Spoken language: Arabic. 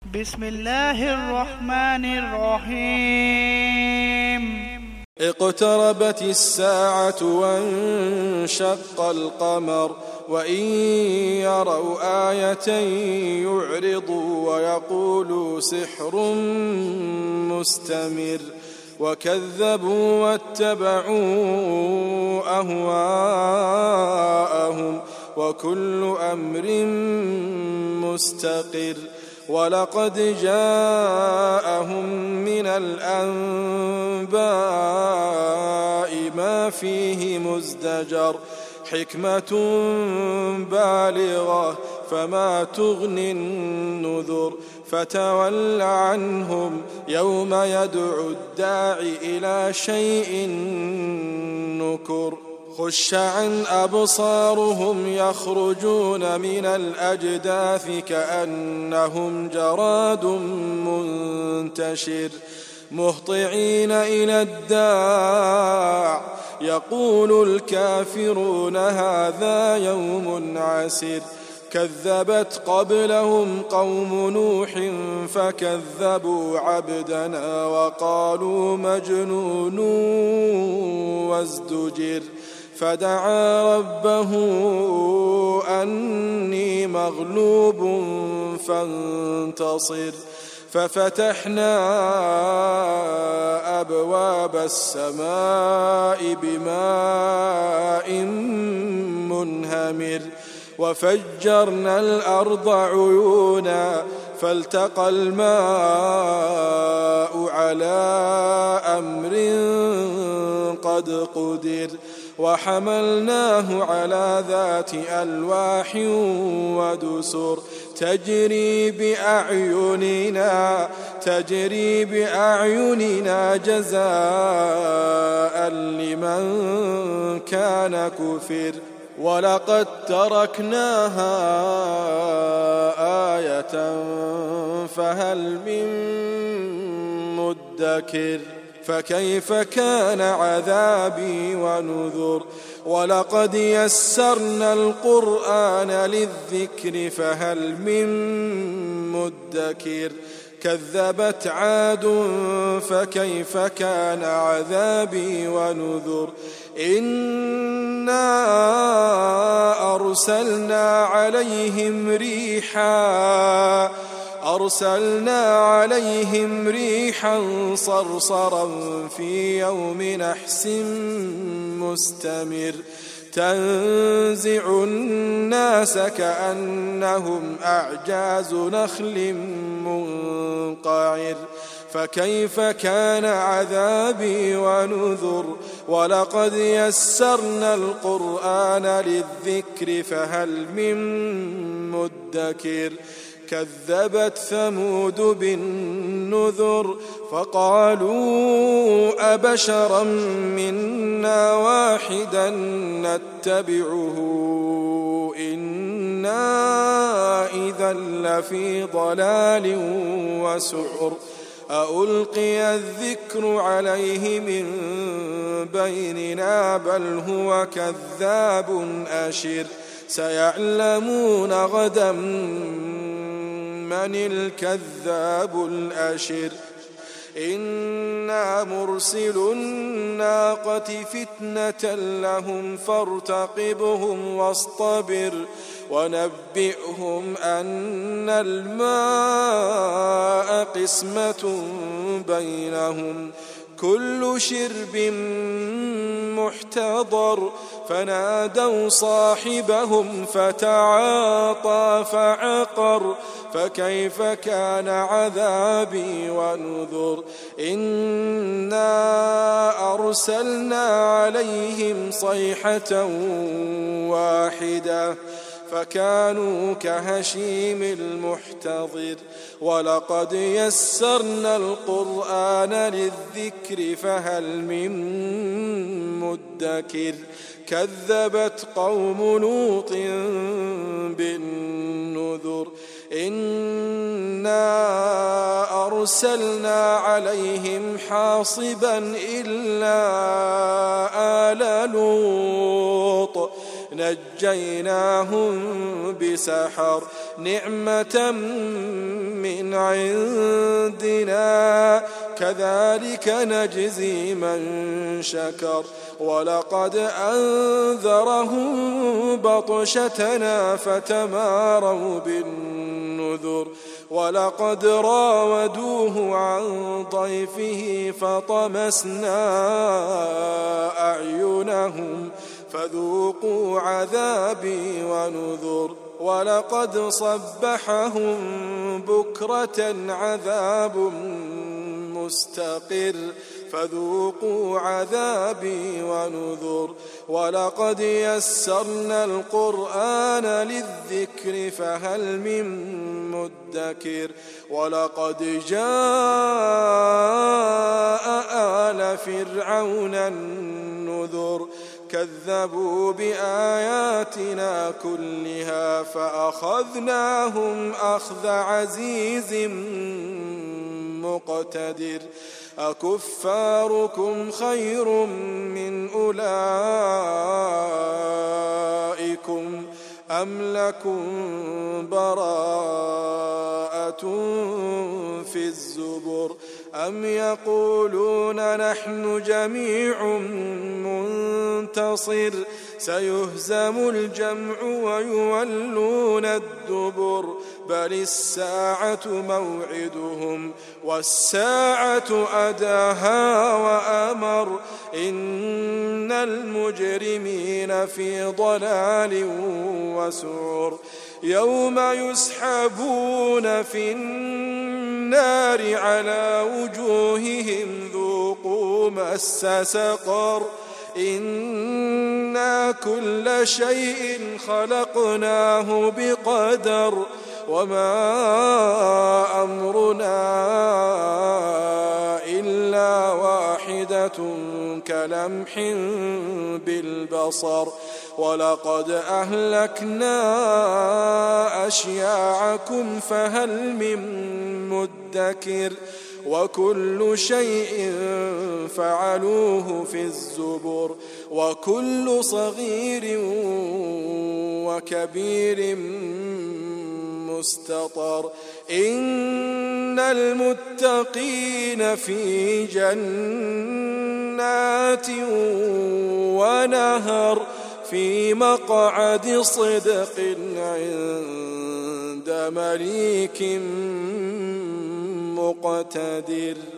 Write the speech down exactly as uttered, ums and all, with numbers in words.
بسم الله الرحمن الرحيم. اقتربت الساعة وانشق القمر وإن يروا آية يعرضوا ويقولوا سحر مستمر وكذبوا واتبعوا أهواءهم وكل أمر مستقر. ولقد جاءهم من الأنباء ما فيه مزدجر حكمة بالغة فما تغني النذر. فتول عنهم يوم يدعو الداع إلى شيء نكر. خش عن أبصارهم يخرجون من الأجداث كأنهم جراد منتشر مهطعين إلى الداع يقول الكافرون هذا يوم عسر. كذبت قبلهم قوم نوح فكذبوا عبدنا وقالوا مجنون وازدجر. فدعا ربه أني مغلوب فانتصر. ففتحنا أبواب السماء بماء منهمر وفجرنا الأرض عيونا فالتقى الماء على أمر قد قدر. وحملناه على ذات ألواح ودسر تجري بأعيننا تجري بأعيننا جزاء لمن كان كفر. ولقد تركناها آية فهل من مدكر. فكيف كان عذابي ونذر. ولقد يسرنا القرآن للذكر فهل من مدكر. كذبت عاد فكيف كان عذابي ونذر. إنا أرسلنا عليهم ريحا أرسلنا عليهم ريحا صرصرا في يوم نحس مستمر تنزع الناس كأنهم أعجاز نخل منقعر. فكيف كان عذابي ونذر. ولقد يسرنا القرآن للذكر فهل من مدكر. كذبت ثمود بالنذر فقالوا أبشرا منا واحدا نتبعه إنا إذا لفي ضلال وسعر. أألقي الذكر عليه من بيننا بل هو كذاب أشر. سيعلمون غدا من الكذاب الأشر. إنا مرسل الناقة فتنة لهم فارتقبهم واصطبر ونبئهم أن الماء قسمة بينهم كل شرب محتضر. فنادوا صاحبهم فتعاطى فعقر. فكيف كان عذابي ونذر. إنا أرسلنا عليهم صيحة واحدة فكانوا كهشيم المحتضر. ولقد يسرنا القرآن للذكر فهل من مدكر. كذبت قوم لوط بالنذر. إنا أرسلنا عليهم حاصبا إلا آل لوط نجيناهم بسحر نعمة من عندنا كذلك نجزي من شكر ولقد أنذرهم بطشتنا فتماروا بالنذر ولقد راودوه عن ضيفه فطمسنا أعينهم فذوقوا عذابي ونذر ولقد صبحهم بكرة عذاب مستقر فذوقوا عذابي ونذر ولقد يسرنا القرآن للذكر فهل من مدكر ولقد جاء آل فرعون النذر كذبوا بآياتنا كلها فأخذناهم أخذ عزيز مقتدر أكفاركم خير من أولئكم أم لكم براءة في الزبر أم يقولون نحن جميع منتصر سيهزم الجمع ويولون الدبر بل الساعة موعدهم والساعة أداها وأمر إن المجرمين في ضلال وسعر يوم يسحبون في النار على وجوههم ذوقوا مس سقر إنا كل شيء خلقناه بقدر وما أمرنا إلا واحدة كلمح بالبصر ولقد أهلكنا أشياعكم فهل من مدكر وكل شيء فعلوه في الزبر وكل صغير وكبير مستطر إن المتقين في جنات ونهر في مقعد صدق عند مليك مقتدر.